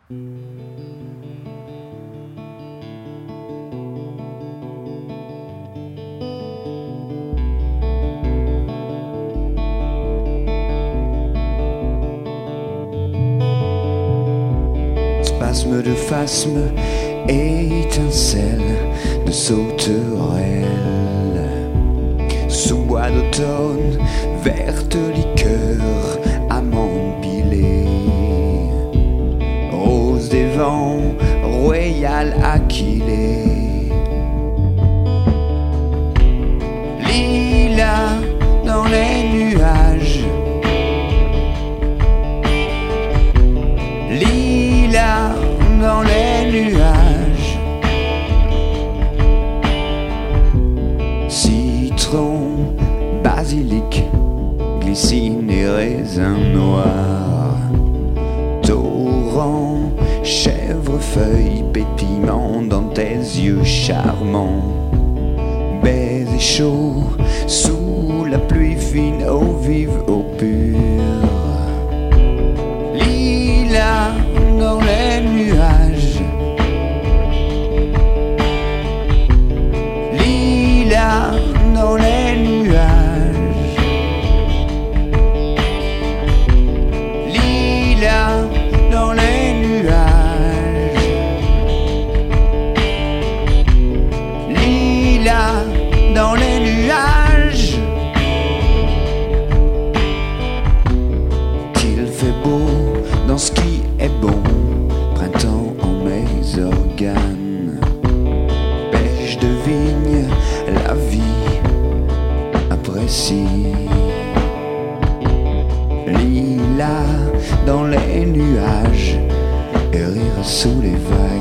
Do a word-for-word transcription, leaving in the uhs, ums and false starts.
Spasme de phasme et étincelle de sauterelles. Sous bois d'automne, verte liqueur, amande pilée. Rose des vents, royal aquilée. Lilas dans les nuages. Lilas dans les nuages. Citron, basilic, glycine et raisin noir. Torrent, chèvrefeuille, pétillement dans tes yeux charmants. Baiser chaud, sous la pluie fine, eau vive, eau pure. Lilas dans les nuages. Lilas dans les nuages. Lilas dans les nuages. Lilas dans les nuages. Qu'il fait beau dans ce qui est bon, printemps en mes organes. Pêche de vigne, la vie apprécie. Lilas dans les nuages et rire sous les vagues.